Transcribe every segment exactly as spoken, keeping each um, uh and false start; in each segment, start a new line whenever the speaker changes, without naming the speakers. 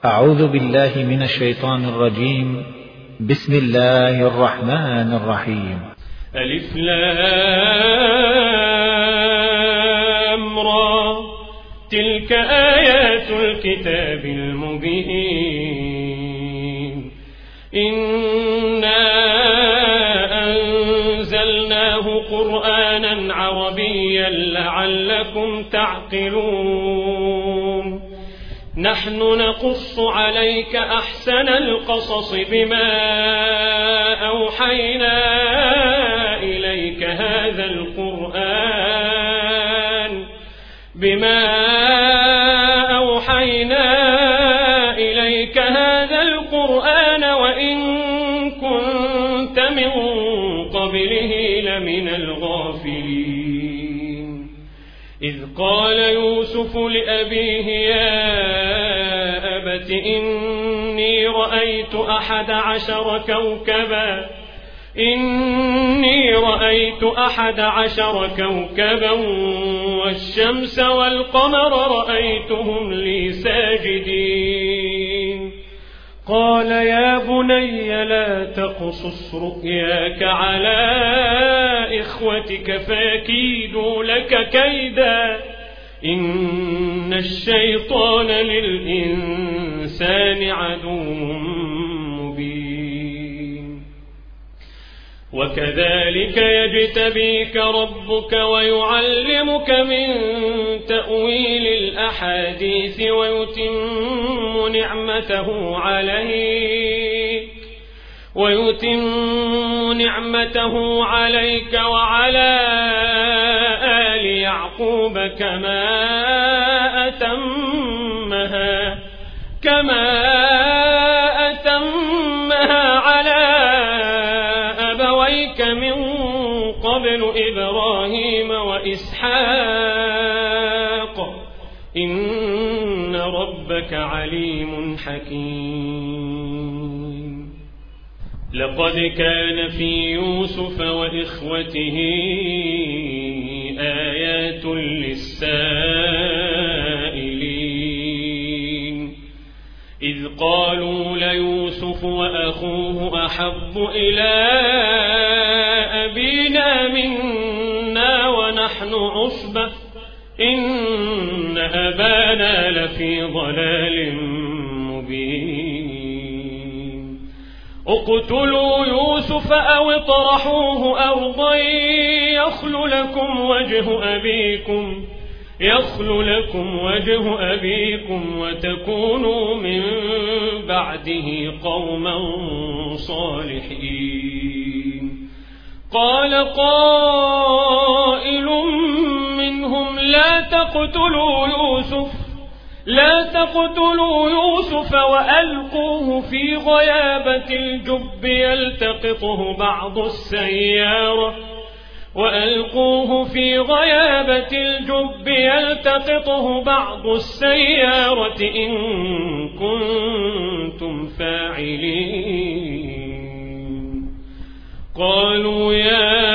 أعوذ بالله من الشيطان الرجيم. بسم الله الرحمن الرحيم.
ألف لام را تلك آيات الكتاب المبين إنا أنزلناه قرآنا عربيا لعلكم تعقلون نحن نقص عليك أحسن القصص بما أوحينا إليك هذا القرآن بما أوحينا إليك هذا القرآن وإن كنت من قبله لمن الغافلين إذ قال يوسف لأبيه يا أبت إني رأيت أحد عشر كوكبا إني رأيت أحد عشر كوكبا والشمس والقمر رأيتهم لي ساجدين قال يا بني لا تقصص رؤياك على إخوتك فيكيدوا لك كيدا إن الشيطان للإنسان عدو مبين وكذلك يجتبيك ربك ويعلمك من تأويل الأحاديث ويتم نعمته عليك ويتم نعمته عليك وعلى آل يعقوب كما أتمها كما أتمها على أبويك من قبل إبراهيم وإسحاق إن ربك عليم حكيم لقد كان في يوسف وإخوته آيات للسائلين إذ قالوا ليوسف وأخوه أحب إلى أبينا منا ونحن عصبة إن أبانا لفي ضلال مبين اقتلوا يوسف أو اطرحوه أرضا يخل لكم وجه أبيكم يخل لكم وجه أبيكم وتكونوا من بعده قوما صالحين قال قائل منهم لا تقتلوا يوسف لا تقتلوا يوسف وألقوه في غيابة الجب يلتقطه بعض السيارة وألقوه في غيابة الجب يلتقطه بعض السيارة إن كنتم فاعلين قالوا يا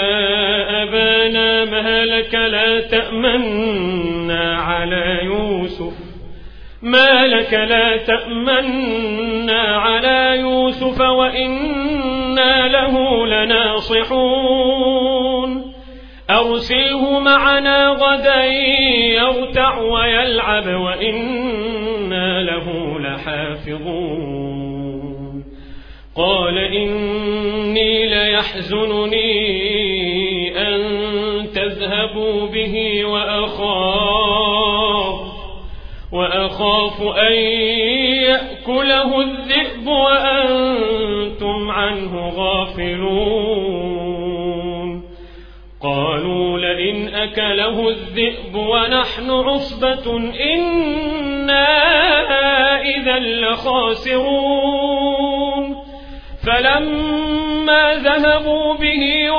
أبانا ما لك لا تأمنا على يوسف ما لك لا تأمنا على يوسف وإنا له لناصحون أرسله معنا غدا يرتع ويلعب وإنا له لحافظون قال إني ليحزنني أن تذهبوا به وأخاف وأخاف أن يأكله الذئب وأنتم عنه غافلون قالوا لئن أكله الذئب ونحن عصبة إنا إذا لخاسرون فلما ذهبوا به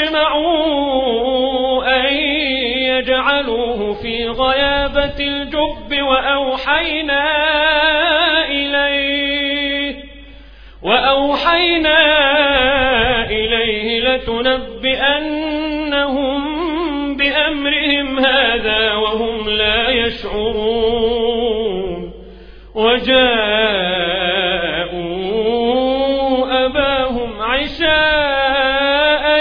وأجمعوا أن يجعلوه في غيابة الجب وأوحينا إليه وأوحينا إليه لتنبئنهم بأمرهم هذا وهم لا يشعرون وجاءوا أباهم عشاء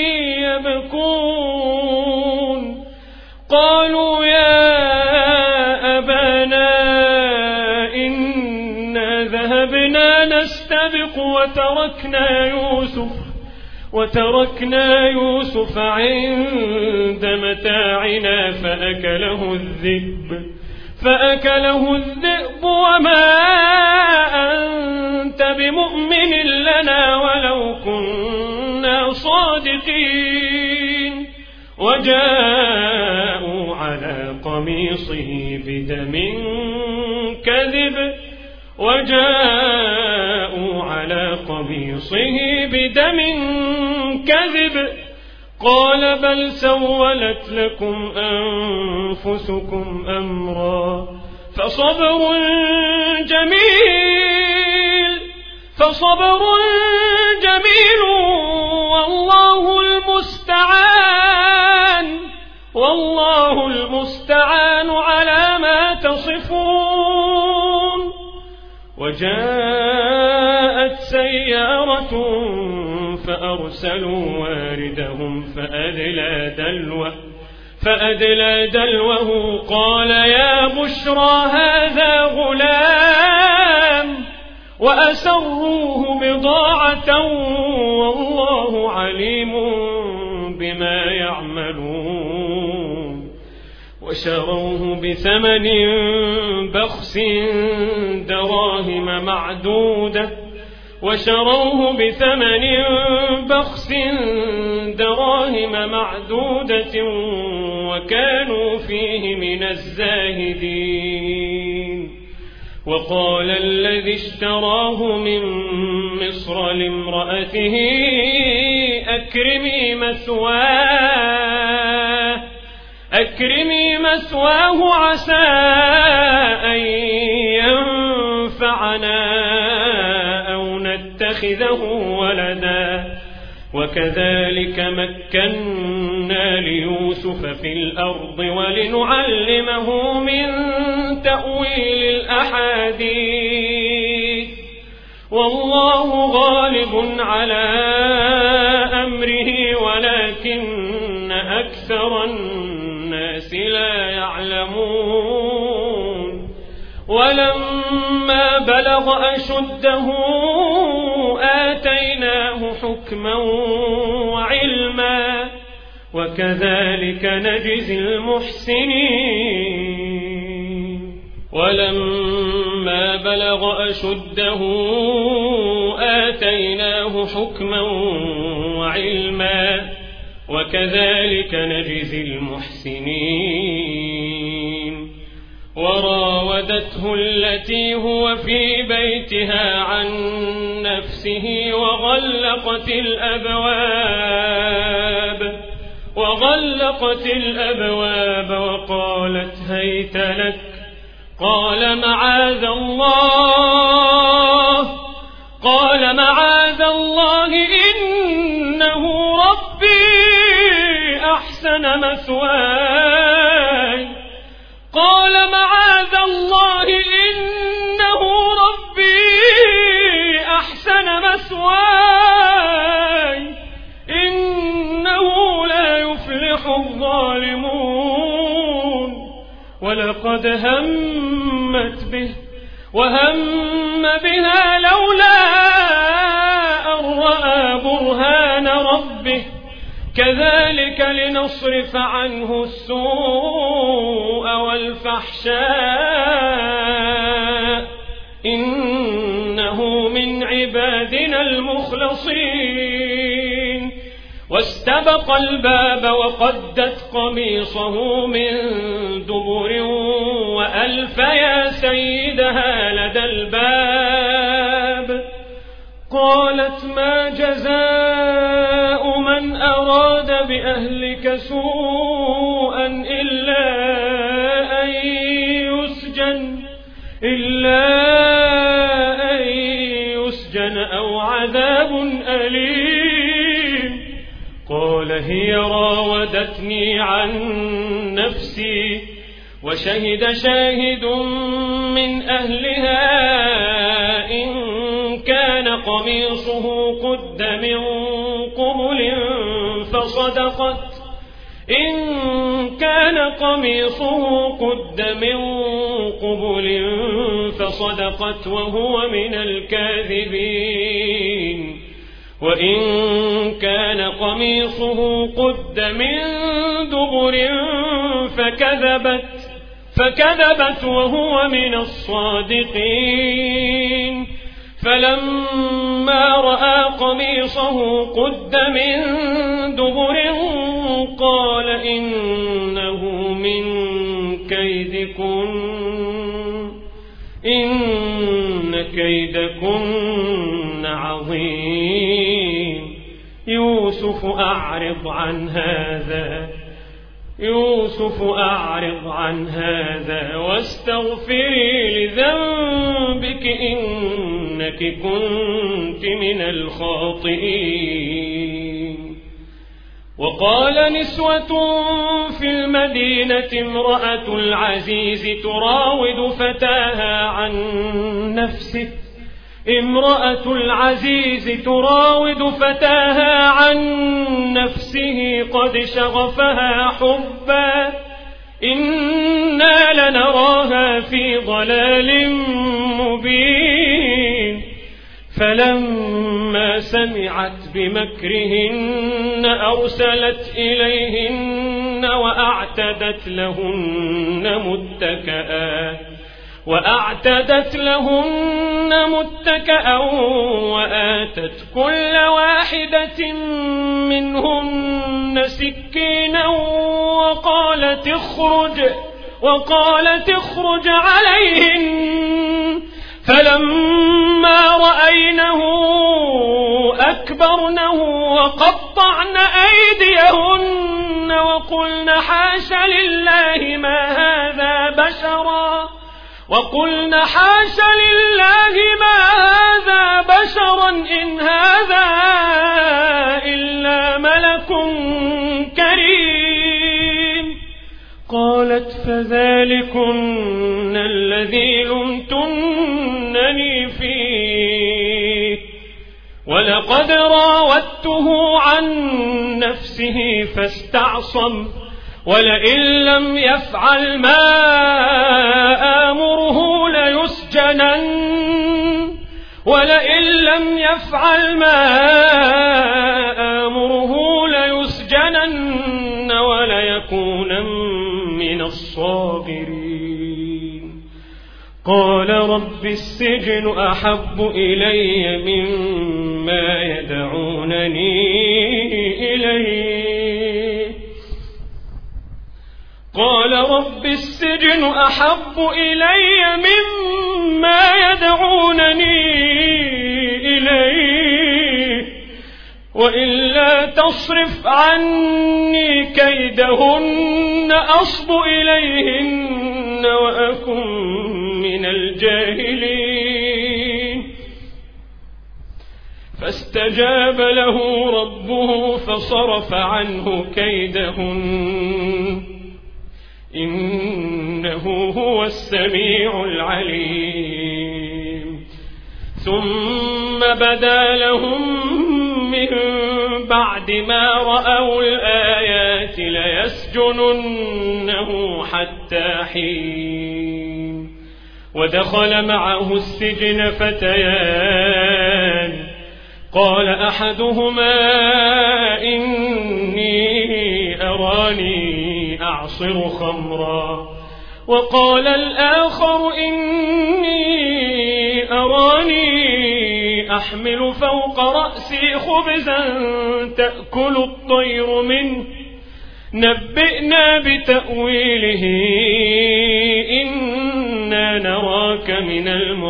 يبكون قالوا يا أبانا إنا ذهبنا نستبق وتركنا يوسف وتركنا يوسف عند متاعنا فأكله الذئب فأكله الذئب وما أنت بمؤمن لنا ولو كنا صادقين وجاءوا على قميصه بدم كذب وجاءوا على قميصه بدم كذب قال بل سولت لكم أنفسكم أمرا فصبر جميل فصبر جميل والله المستعان والله المستعان على ما تصفون. وجاءت سيارة فأرسلوا واردهم فأدلى دلوه فأدلى دلوه قال يا بشرى هذا غلام وأسروه بضاعة والله عليم بما يعملون وشروه بثمن بخس دراهم معدودة وشروه بثمن بخس دراهم معدودة وكانوا فيه من الزاهدين. وقال الذي اشتراه من مصر لامرأته أكرمي مثواه أكرمي مثواه عسى أن ينفعنا أو نتخذه ولدا وكذلك مكنا ليوسف في الأرض ولنعلمه من تأويل الأحاديث والله غالب على أمره ولكن أكثر الناس لا يعلمون. ولما بلغ أشده آتيناه حكما وعلما وكذلك نجزي المحسنين. ولما بلغ أشده آتيناه حكما وعلما وكذلك نجزي المحسنين. وراودته التي هو في بيتها عن نفسه وغلقت الأبواب وغلقت الأبواب وقالت هيت لك قال معاذ الله قال معاذ الله إنه ربي أحسن مثواي قال معاذ الله إنه ربي أحسن مثواي إنه لا يفلح الظالمون. ولقد همت به وهم بها لولا أن رأى برهان ربه كذلك لنصرف عنه السوء والفحشاء إنه من عبادنا المخلصين. واستبق الباب وقدت قميصه من دبر وألف يا سيدها لدى الباب قالت ما جزاء من أراد بأهلك سوءا إلا أن يسجن إلا أن يسجن أو عذاب أليم. قال هي راودتني عن نفسي وشهد شاهد من أهلها إن كان قميصه قد من قبل فصدقت إن كان قميصه قد من قبل فصدقت وهو من الكاذبين وإن كان قميصه قد من دبر فكذبت فكذبت وهو من الصادقين فلما رأى قميصه قد من دبر قال إنه من كيدكن إن كيدكن عظيم يوسف أعرض عن هذا يوسف أعرض عن هذا واستغفري لذنبك إنك كنت من الخاطئين وقال نسوة في المدينة امرأة العزيز تراود فتاها عن نفسه امرأة العزيز تراود فتاها عن نفسه قد شغفها حبا إنا لنراها في ضلال مبين فلما سمعت بمكرهن أرسلت إليهن وأعتدت لهن متكئا وأعتدت لهن متكئا وآتت كل واحدة منهن سكينا وقالت اخرج وقالت اخرج عليهن فلما رأينه أكبرنه وقطعن أيديهن وقلن حاش لله ما هذا بشرا وقلن حاش لله ما هذا بشرا إن هذا إلا ملك كريم قالت فذلكن الذي لمتنني فيه ولقد راودته عن نفسه فاستعصم ولئن لم يفعل ما آمره ليسجنن ولئن لم يفعل ما آمره ليسجنن وليكونن من الصاغرين قال رب السجن أحب إلي مما يدعونني إليه قال رب السجن أحب إلي مما يدعونني إليه وإلا تصرف عني كيدهن أصب إليهن وأكن من الجاهلين فاستجاب له ربه فصرف عنه كيدهن إنه هو السميع العليم ثم بدا لهم من بعد ما رأوا الآيات ليسجننه حتى حين ودخل معه السجن فتيان قال أحدهما إني أراني أعصر خمرا وقال الآخر إني أراني أحمل فوق رأسي خبزا تأكل الطير منه نبئنا بتأويله إنا نراك من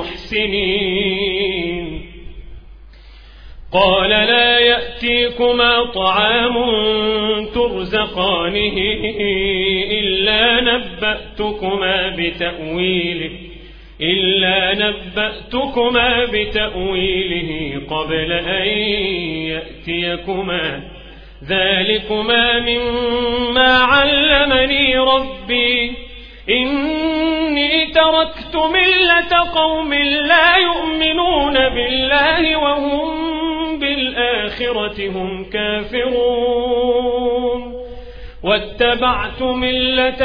المحسنين قال لا يأتيكما طعام ترزقانه إلا نبأتكما بتأويله إلا نبأتكما بتأويله قبل أن يأتيكما ذلكما مما علمني ربي إني تركت ملة قوم لا يؤمنون بالله وهم بالآخرة هم كافرون واتبعت ملة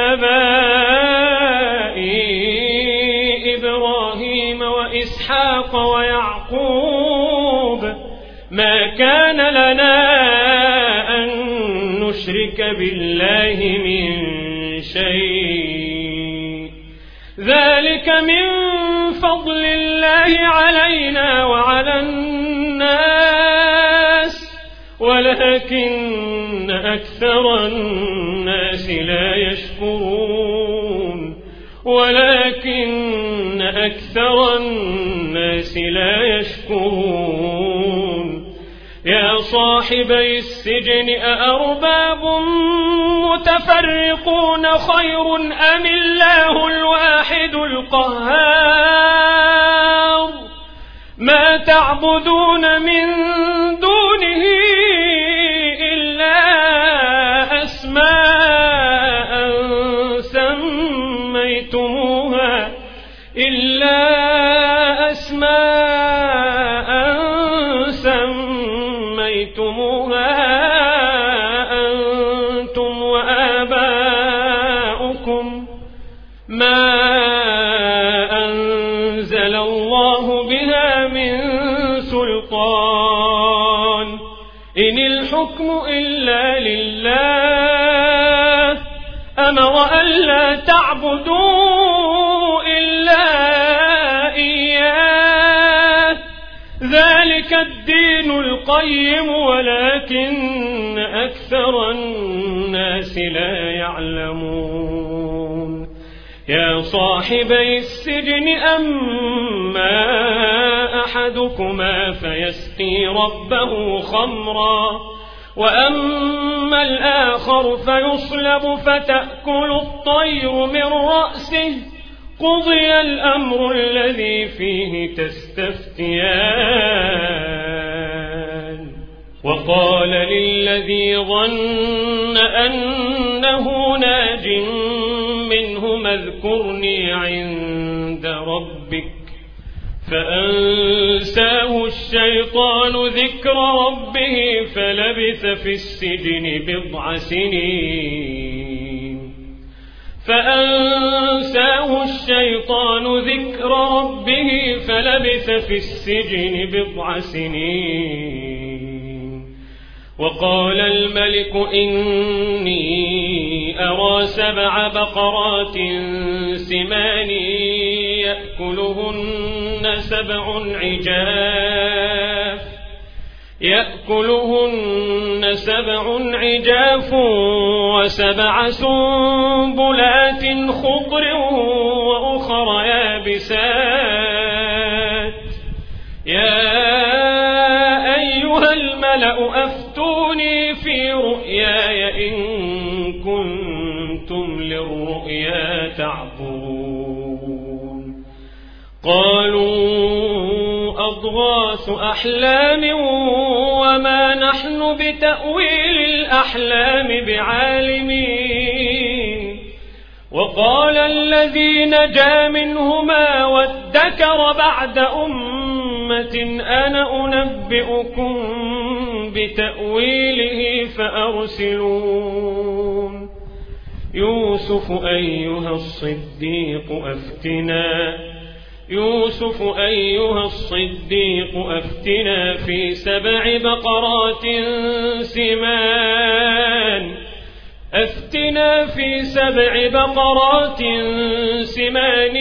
آبائي إبراهيم وإسحاق ويعقوب ما كان لنا أن نشرك بالله من شيء ذلك من فضل الله علينا وعلى الناس ولكن أكثر الناس لا يشكرون ولكن أكثر الناس لا يشكرون يا صاحبي السجن أأرباب متفرقون خير أم الله الواحد القهار ما تعبدون من دونه إلا أسماء سميتموها إلا أسماء سميتموها أنتم وآباؤكم ما أنزل الله بها من سلطان إن الحكم إلا لله أمر ألا تعبدوا إلا إياه ذلك الدين القيم ولكن أكثر الناس لا يعلمون يا صاحبي السجن أما أحدكما فيسقي ربه خمرا وأما الآخر فيصلب فتأكل الطير من رأسه قضي الأمر الذي فيه تستفتيان وقال للذي ظن أنه ناج منهما اذكرني عند ربك فأنساه الشيطان ذكر ربه فلبث في السجن بضع سنين فأنساه الشيطان ذكر ربه فلبث في السجن بضع سنين وقال الملك إني أرى سبع بقرات سمان يأكلهن سبع عجاف يأكلهن سبع عجاف وسبع سنبلات خضر وأخر يابسات يا أيها الملأ أفتوني في رؤياي إن كنتم للرؤيا تعبرون قالوا أضغاث أحلام وما نحن بتأويل الأحلام بعالمين وقال الذي نجا منهما وادكر بعد أمة أنا أنبئكم بتأويله فأرسلون يوسف أيها الصديق أفتنا يوسف أيها الصديق أفتنا في سبع بقرات سمان أفتنا في سبع بقرات سمان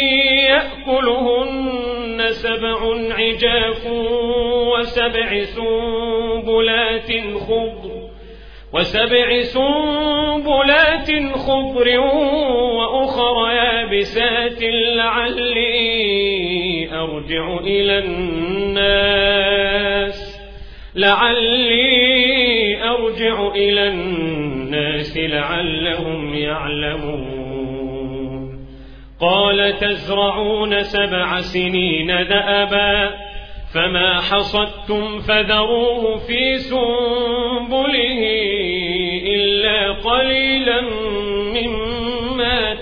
يأكلهن سبع عجاف وسبع سنبلات خضر وسبع سنبلات خضر وأخر يابسات لعلي أرجع إلى الناس لعلي أرجع إلى الناس لعلهم يعلمون قال تزرعون سبع سنين دأبا فما حصدتم فذروه في سنبله إلا قليلا مما مما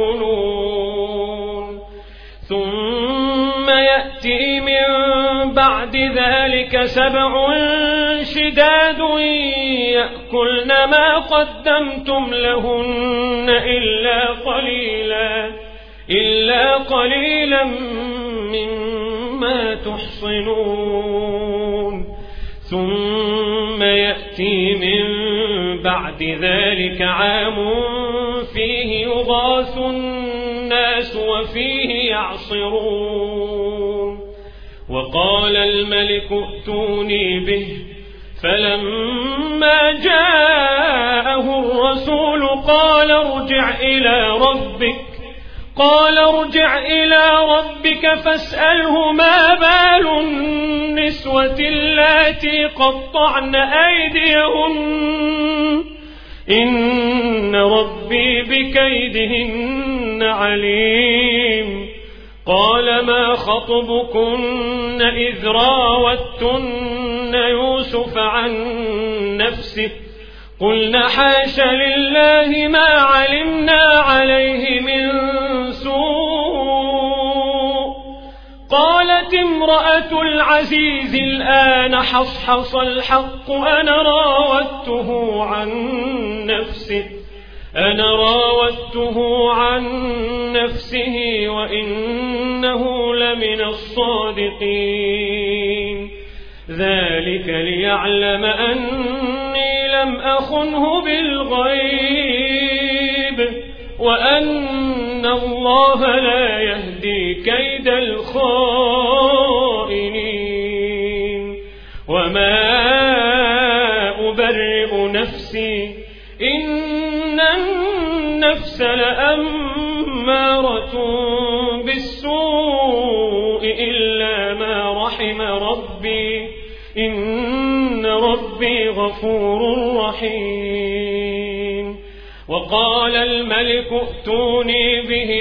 تأكلون ثم يأتي من بعد ذلك سبع شداد يأكلن ما قدمتم لهن إلا قليلا إلا قليلا مما تحصنون ثم يأتي من بعد ذلك عام فيه يغاث الناس وفيه يعصرون وقال الملك ائتوني به فلما جاءه الرسول قال ارجع إلى ربك قال ارجع إلى ربك فاسأله ما بال النسوة اللاتي قطعن أيديهن إن ربي بكيدهن عليم قال ما خطبكن إذ راوتن يوسف عن نفسه قلنا حاش لله ما علمنا عليه من سوء قالت امرأة العزيز الآن حصحص الحق أنا راودته عن نفسه أنا راودته عن نفسه وإنه لمن الصادقين ذلك ليعلم أني لم أخنه بالغيب وأن الله لا يهدي كيد الخائنين وما أبرئ نفسي إن النفس لأمارة بالسوء إلا ما رحم ربي إن ربي غفور رحيم وقال الملك ائتوني به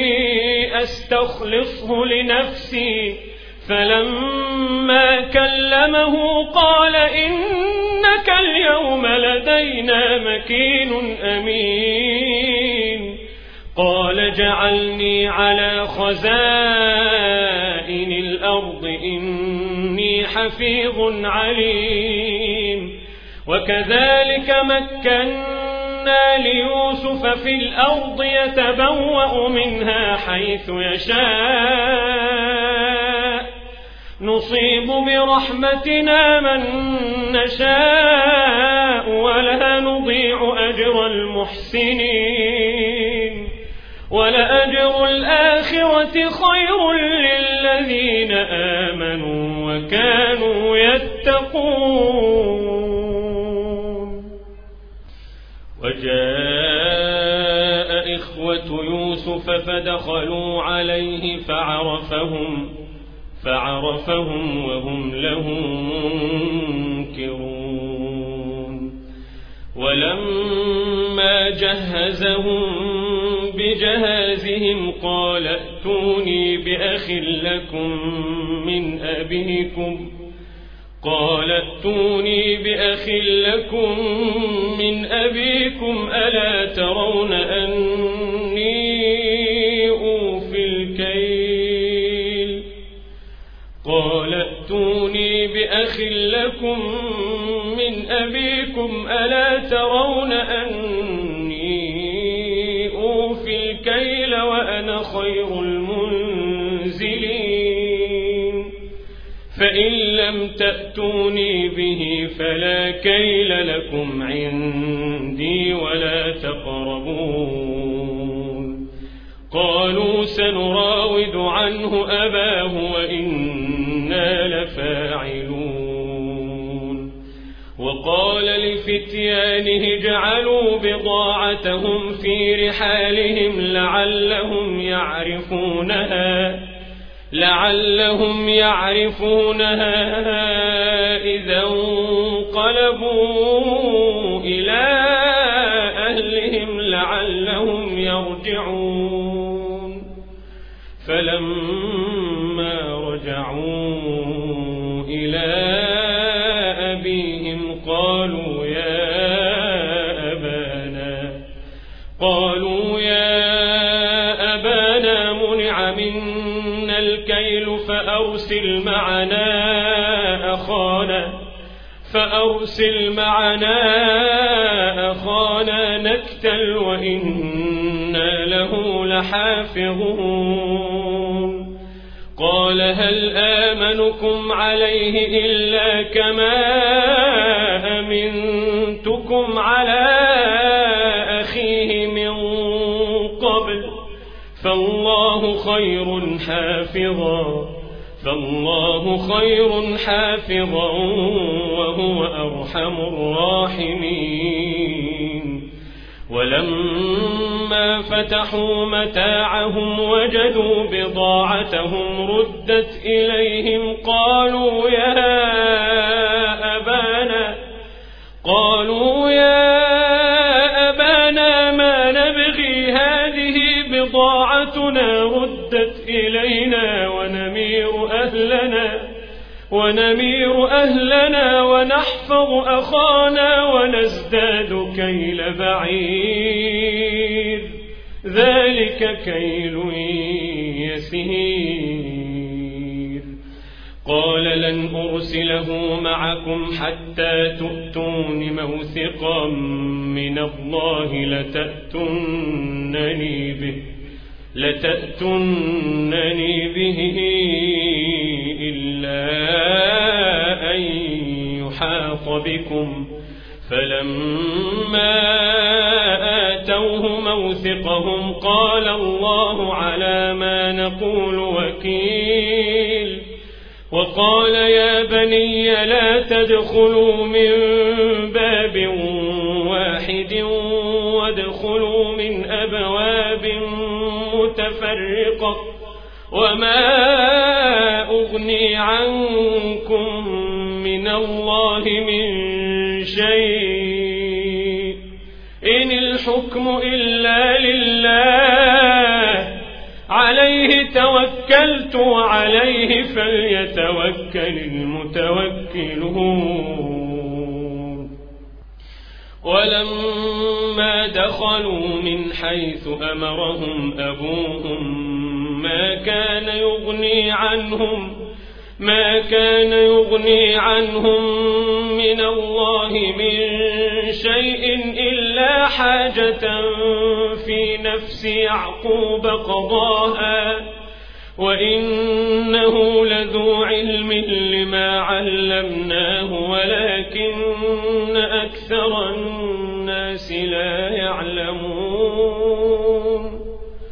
أستخلصه لنفسي فلما كلمه قال إنك اليوم لدينا مكين أمين قال جعلني على خزائن الأرض إني حفيظ عليم وكذلك مكنا ليوسف في الأرض يتبوأ منها حيث يشاء نصيب برحمتنا من نشاء ولا نضيع أجر المحسنين ولأجر الآخرة خير للذين آمنوا وكانوا يتقون وجاء إخوة يوسف فدخلوا عليه فعرفهم فعرفهم وهم له منكرون ولما جهزهم بجهازهم قال ائتوني بأخ لكم من أبيكم قال ائتوني بأخ لكم من أبيكم ألا ترون أني أوفي الكيل قال ائتوني بأخ لكم من أبيكم ألا ترون أني أوفي الكيل وأنا خير المنزلين فإن لم تأتوني به فلا كيل لكم عندي ولا تقربون قالوا سنراود عنه أباه وإنا لفاعلون وقال لفتيانه اجعلوا بضاعتهم في رحالهم لعلهم يعرفونها لعلهم يعرفونها إذا انقلبوا إلى أهلهم لعلهم يرجعون فلما رجعوا إلى أبيهم قالوا يا أبانا قالوا يا فأرسل معنا أخانا فأرسل معنا أخانا نكتل وإنا له لحافظون قال هل آمنكم عليه إلا كما أمنتكم على أخيه من قبل فالله خير حافظا فالله خير حافظا وهو أرحم الراحمين ولما فتحوا متاعهم وجدوا بضاعتهم ردت إليهم قالوا يا أبانا قالوا يا أبانا ما نبغي هذه بضاعتنا ردت إلينا ونمير أهلنا ونمير أهلنا ونحفظ أخانا ونزداد كيل بعير ذلك كيل يسير قال لن أرسله معكم حتى تؤتون موثقا من الله لتأتونني به لتأتونني به إلا أن يحاط بكم فلما آتوه موثقهم قال الله على ما نقول وكيل وقال يا بني لا تدخلوا من باب واحد وادخلوا من أبواب متفرقة وما أغني عنكم من الله من شيء إن الحكم إلا لله عليه توكلت وعليه فليتوكل المتوكلون ولما دخلوا من حيث أمرهم أبوهم ما كان يغني عنهم ما كان يغني عنهم من الله من شيء إلا حاجة في نفس يعقوب قضاها وإنه لذو علم لما علمناه ولكن أكثر الناس لا يعلمون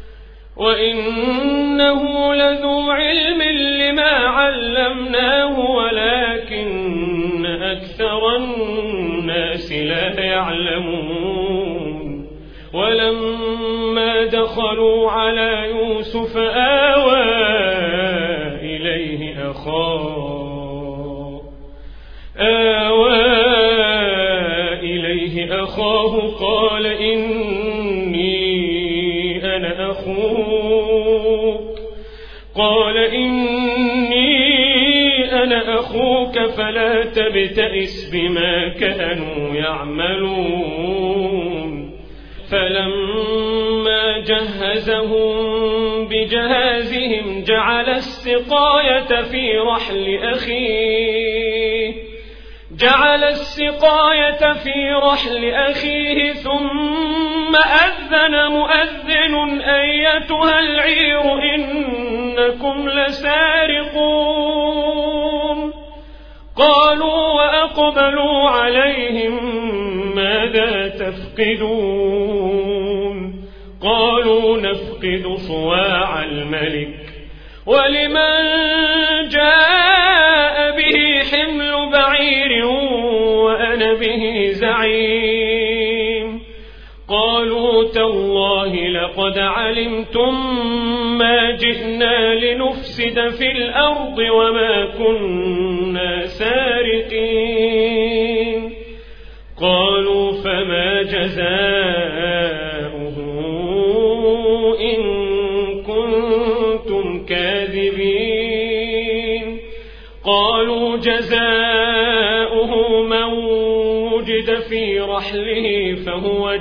وإنه لذو علم لما علمناه ولكن أكثر الناس لا يعلمون ولما دخلوا على يوسف آوى إليه أخاه آوى إليه أخاه قال إني أنا أخوك قال إني أنا أخوك فلا تبتئس بما كانوا يعملون فلما جهزهم بجهازهم جعل السقاية في رحل أخيه جعل السقاية في رحل أخيه ثم أذن مؤذن أيتها العير إنكم لسارقون قالوا وأقبلوا عليهم ماذا تفقدون قالوا نفقد صواع الملك ولمن جاء به حمل بعير وأنا به زعيم قالوا تالله لقد علمتم ما جئنا لنفسد في الأرض وما كنا سارقين قالوا فما جزاؤه إن كنتم كاذبين قالوا جزاؤه من وجد في رحله فهو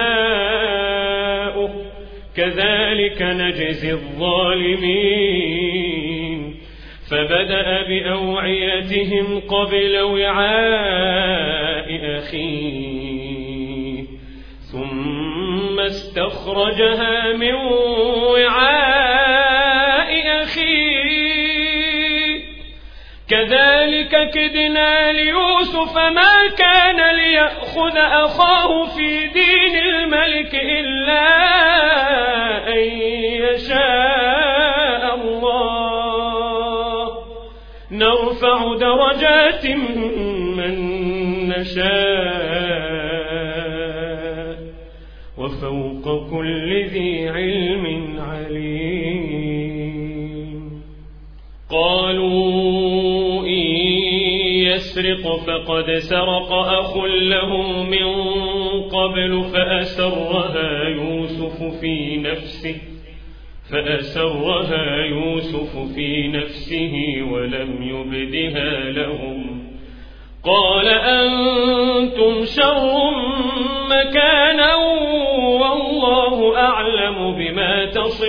جزاؤه كذلك نجزي الظالمين فبدأ بأوعيتهم قبل وعاء أخيه ثم استخرجها من وعاء أخيه كذلك كدنا ليوسف ما كان ليأخذ أخاه في دين الملك إلا أن يشاء الله نرفع درجات من نشاء وفوق كل ذي علم عليم. قالوا إن يسرق فقد سرق أخ له من قبل فأسرها يوسف في نفسه فأسرها يوسف في نفسه ولم يبدها لهم قال أنتم شر مكانا والله أعلم بما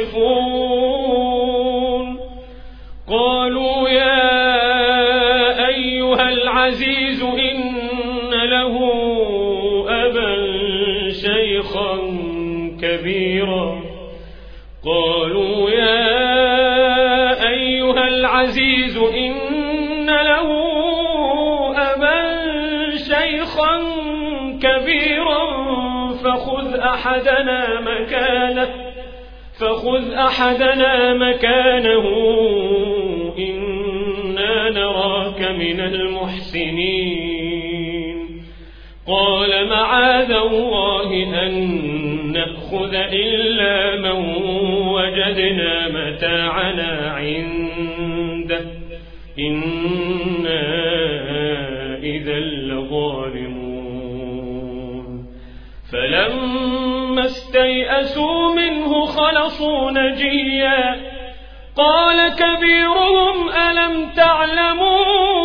تصفون. قالوا يا أيها العزيز إن له أبا شيخا كبيرا قالوا يا أيها العزيز إن له أبا شيخا كبيرا فخذ أحدنا مكانه فخذ أحدنا مكانه إنا نراك من المحسنين. قال معاذ الله أن نأخذ إلا من وجدنا متاعنا عنده إنا إذا لظالمون. فلما استيئسوا منه خلصوا نجيا قال كبيرهم ألم تعلموا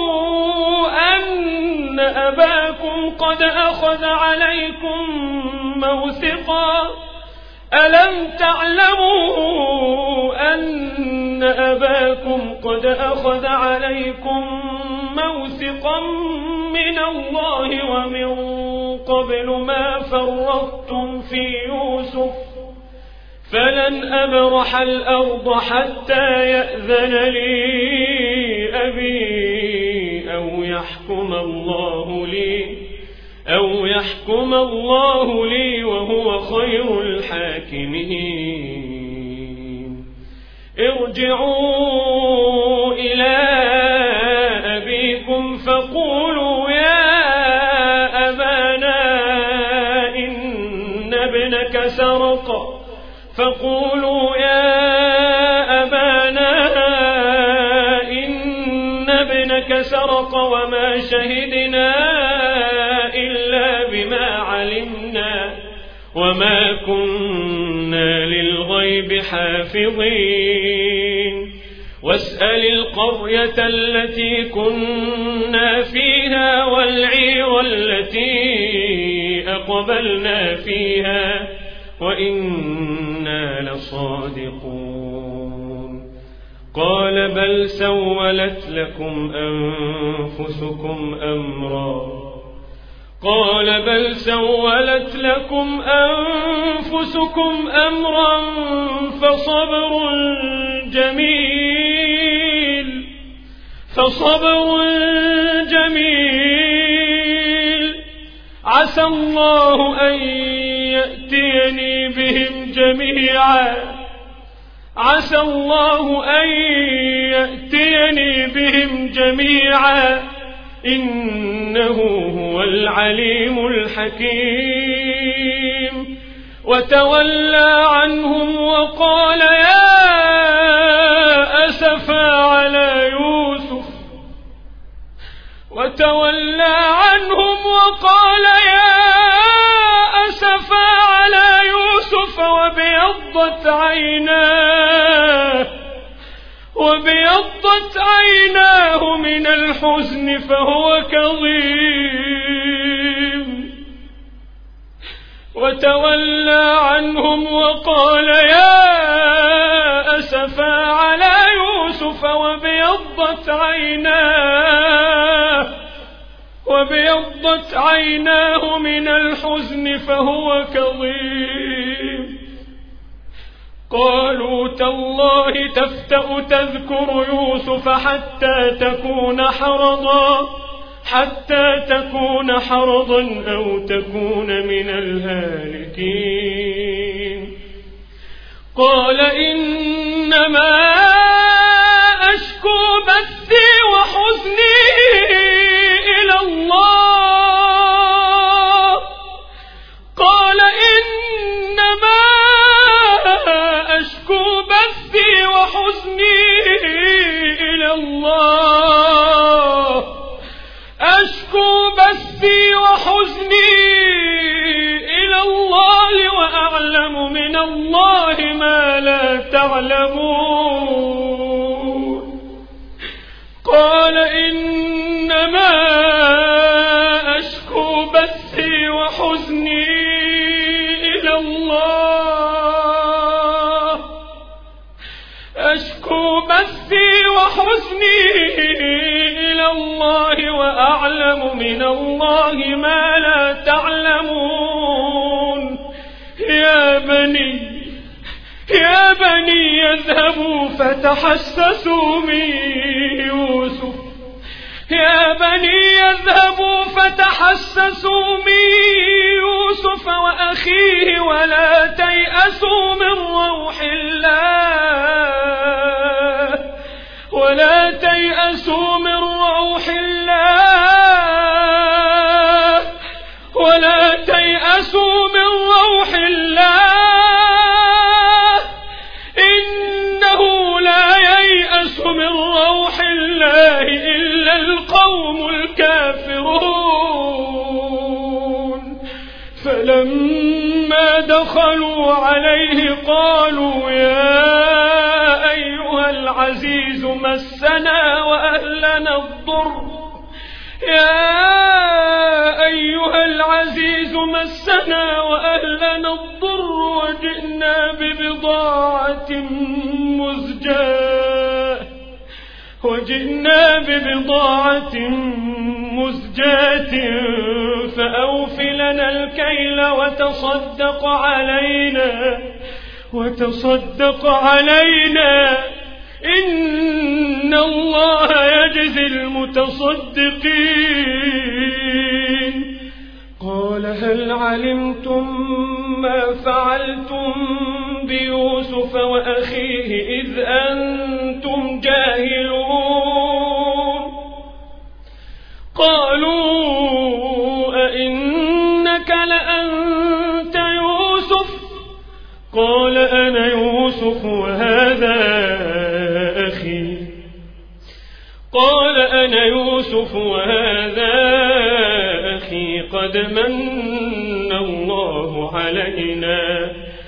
أن أباكم قد أخذ عليكم موثقا ألم تعلموا أن أباكم قد أخذ عليكم موثقا من الله ومن قبل ما فرطتم في يوسف فلن أبرح الأرض حتى يأذن لي أبي أو يحكم الله لي أو يحكم الله لي وهو خير الحاكمين. ارجعوا إلى أبيكم فقولوا يا أبانا إن ابنك سرق فقولوا يا أبانا إن ابنك سرق وما شهدنا إلا بما علمنا وما كنا للغيب حافظين. واسأل القرية التي كنا فيها والعير التي أقبلنا فيها وإنا لصادقون. قال بل سولت لكم أنفسكم أمرا قال بل سولت لكم أنفسكم أمرا فصبر جميل فصبر جميل عسى الله أن يأتيني بهم جميعا عسى الله أن يأتيني بهم جميعا إنه هو العليم الحكيم. وتولى عنهم وقال يا أسفا على يوسف وتولى عنهم وقال يا أسفا على يوسف وبيضت عيناه وبيضت عيناه من الحزن فهو كظيم. وتولى عنهم وقال يا أسفا على يوسف وبيضت وابيضت عيناه وابيضت عيناه من الحزن فهو كظيم. قالوا تالله تفتأ تذكر يوسف حتى تكون حرضا حتى تكون حرضا أو تكون من الهالكين. قال إنما أشكو بثي وحزني إلى الله قال إنما أشكو بثي وحزني إلى الله أشكو بثي وحزني إلى الله وأعلم من الله ما لا تعلمون. قال إنما أشكو بثي وحزني إلى الله أشكو بثي وحزني إلى الله وأعلم من الله ما لا تعلمون. يا بني يا بني يذهبوا فتحسسوا من يوسف يا بني يذهبوا فتحسسوا من يوسف وأخيه ولا تيأسوا من روح الله ولا تيأسوا من روح الله ولا تيأسوا من روح الله إنه لا ييأس من روح الله إلا القوم الكافرون. فلما دخلوا عليه قالوا يا أيها العزيز مسنا وأهلنا الضر يا أيها العزيز مسنا وأهلنا الضر وجئنا ببضاعة مزجاة وجئنا ببضاعة مزجاة فأوف لنا الكيل وتصدق علينا وتصدق علينا إن الله يجزي المتصدقين. قال هل علمتم ما فعلتم بيوسف وأخيه إذ أنتم جاهلون. قالوا أئنك لأنت يوسف قال أنا يوسف وهذا أخي قال أنا يوسف وهذا أخي قد من الله علينا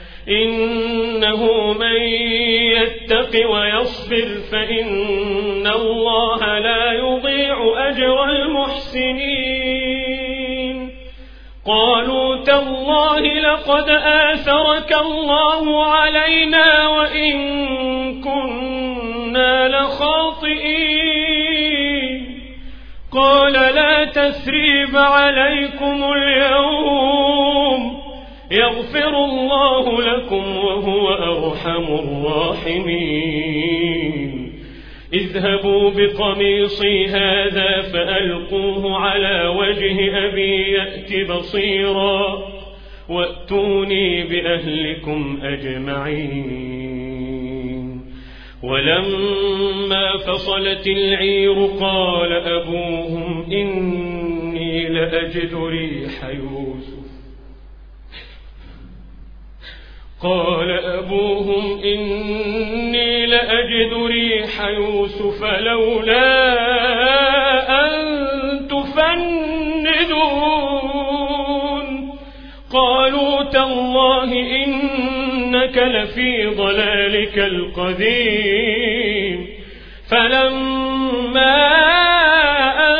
إنه من يتق ويصبر فإن الله لا يضيع أجر المحسنين. قالوا تالله لقد آثرك الله علينا وإن كنا لخاطئين. قال لا تثريب عليكم اليوم يغفر الله لكم وهو أرحم الراحمين. اذهبوا بقميصي هذا فألقوه على وجه أبي يأت بصيرا وأتوني بأهلكم أجمعين. ولما فصلت العير قال أبوهم إني لأجد ريح يوسف قال أبوهم إني لأجد ريح يوسف لولا أن تفندون. قالوا تالله إنك لفي ضلالك القديم. فلما أن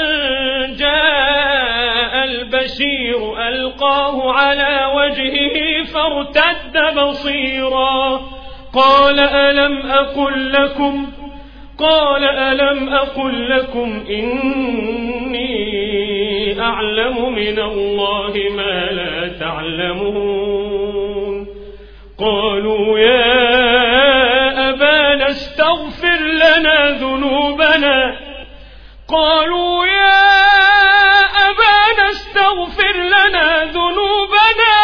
جاء البشير ألقاه على وجهه فارتد بصيرا قال ألم أقل لكم قال ألم أقل لكم إني أعلم من الله ما لا تعلمون قالوا يا أبانا استغفر لنا ذنوبنا قالوا يا أبانا استغفر لنا ذنوبنا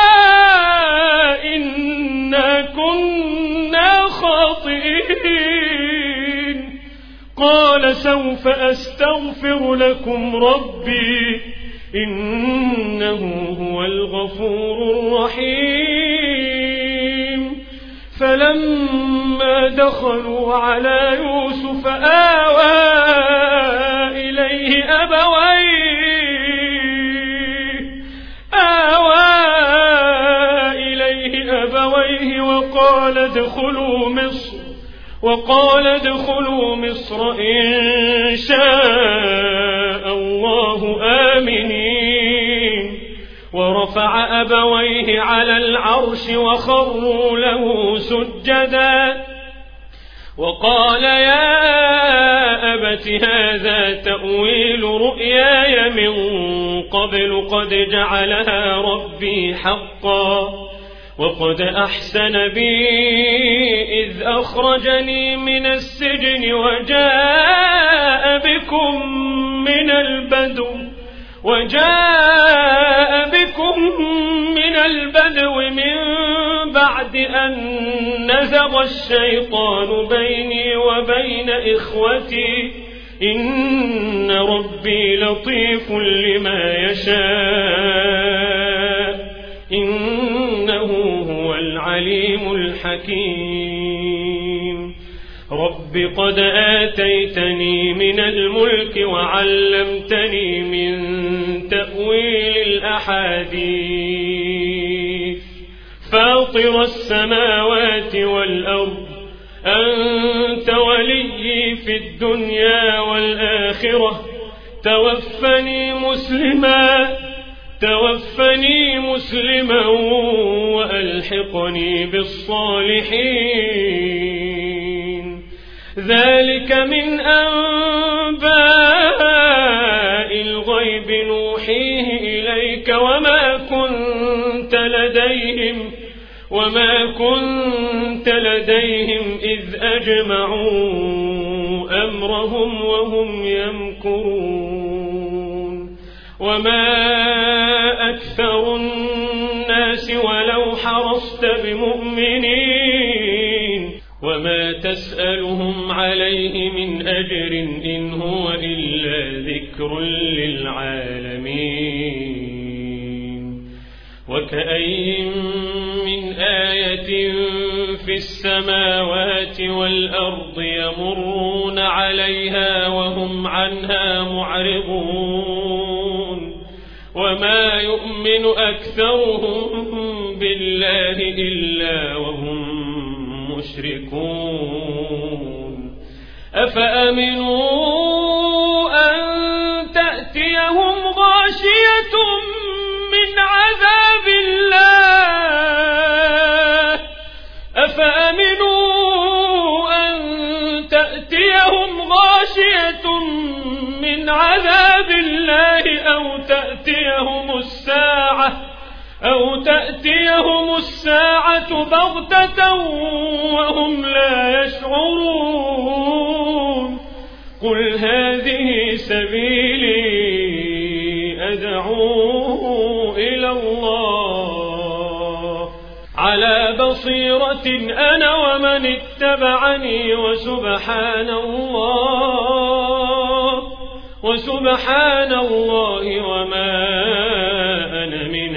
إنا كنا خاطئين قال سوف أستغفر لكم ربي إنه هو الغفور الرحيم فلما دخلوا على يوسف آوى إليه أبويه آوى إليه أبويه وقال ادخلوا مصر وقال ادخلوا مصر إن شاء الله آمنين ورفع أبويه على العرش وخروا له سجدا وقال يا أبت هذا تأويل رؤياي من قبل قد جعلها ربي حقا وقد أحسن بي إذ أخرجني من السجن وجاء بكم من البدو وجاء بكم من البدو من بعد أن نزغ الشيطان بيني وبين إخوتي إن ربي لطيف لما يشاء إنه هو العليم الحكيم رب قد آتيتني من الملك وعلمتني من تأويل الأحاديث فاطر السماوات والأرض أنت ولي في الدنيا والآخرة توفني مسلما توفني مسلما وألحقني بالصالحين ذلك من أنباء الغيب نوحيه إليك وما كنت لديهم وما كنت لديهم إذ أجمعوا أمرهم وهم يمكرون وما أكثر الناس ولو حرصت بمؤمنين وما تسألهم عليه من أجر إن هو إلا ذكر للعالمين وكأي من آية في السماوات والأرض يمرون عليها وهم عنها معرضون وما يؤمن أكثرهم بالله إلا وهم مشركون أفأمنوا أن تأتيهم غاشية من عذاب الله أفأمنوا أن تأتيهم غاشية من عذاب الله أو تأتيهم الساعة أو تأتيهم الساعة بغتة وهم لا يشعرون قل هذه سبيلي أدعو إلى الله على بصيرة أنا ومن اتبعني وسبحان الله وسبحان الله وما أنا من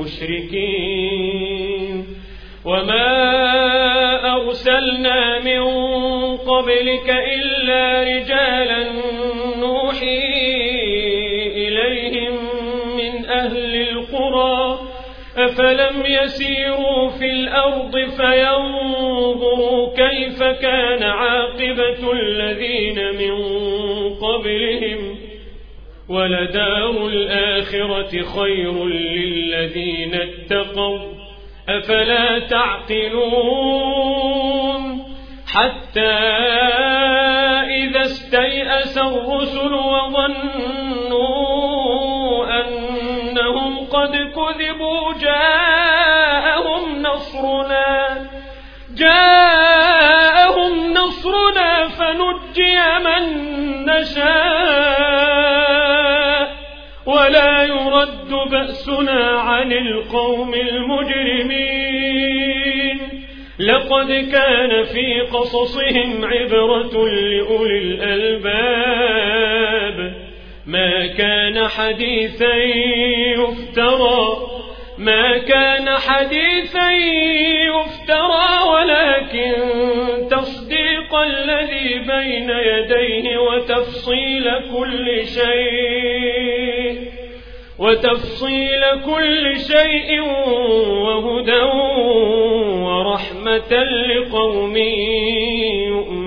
المشركين وما أرسلنا من قبلك إلا رجالا نوحي إليهم من أهل القرى أفلم يسيروا في الأرض فينظروا كيف كان عاقبة الذين من قبلهم ولدار الآخرة خير للذين اتقوا أفلا تعقلون حتى إذا استيأس الرسل وظنوا أنهم قد كذبوا جاءهم نصرنا جاءهم نصرنا فنجي من نشاء ولا يرد بأسنا عن القوم المجرمين. لقد كان في قصصهم عبرة لأولي الألباب ما كان حديثا يفترى ما كان حديثا يفترى ولكن تصديق الذي بين يديه وتفصيل كل شيء وتفصيل كل شيء وهدى ورحمة لقوم يؤمنون.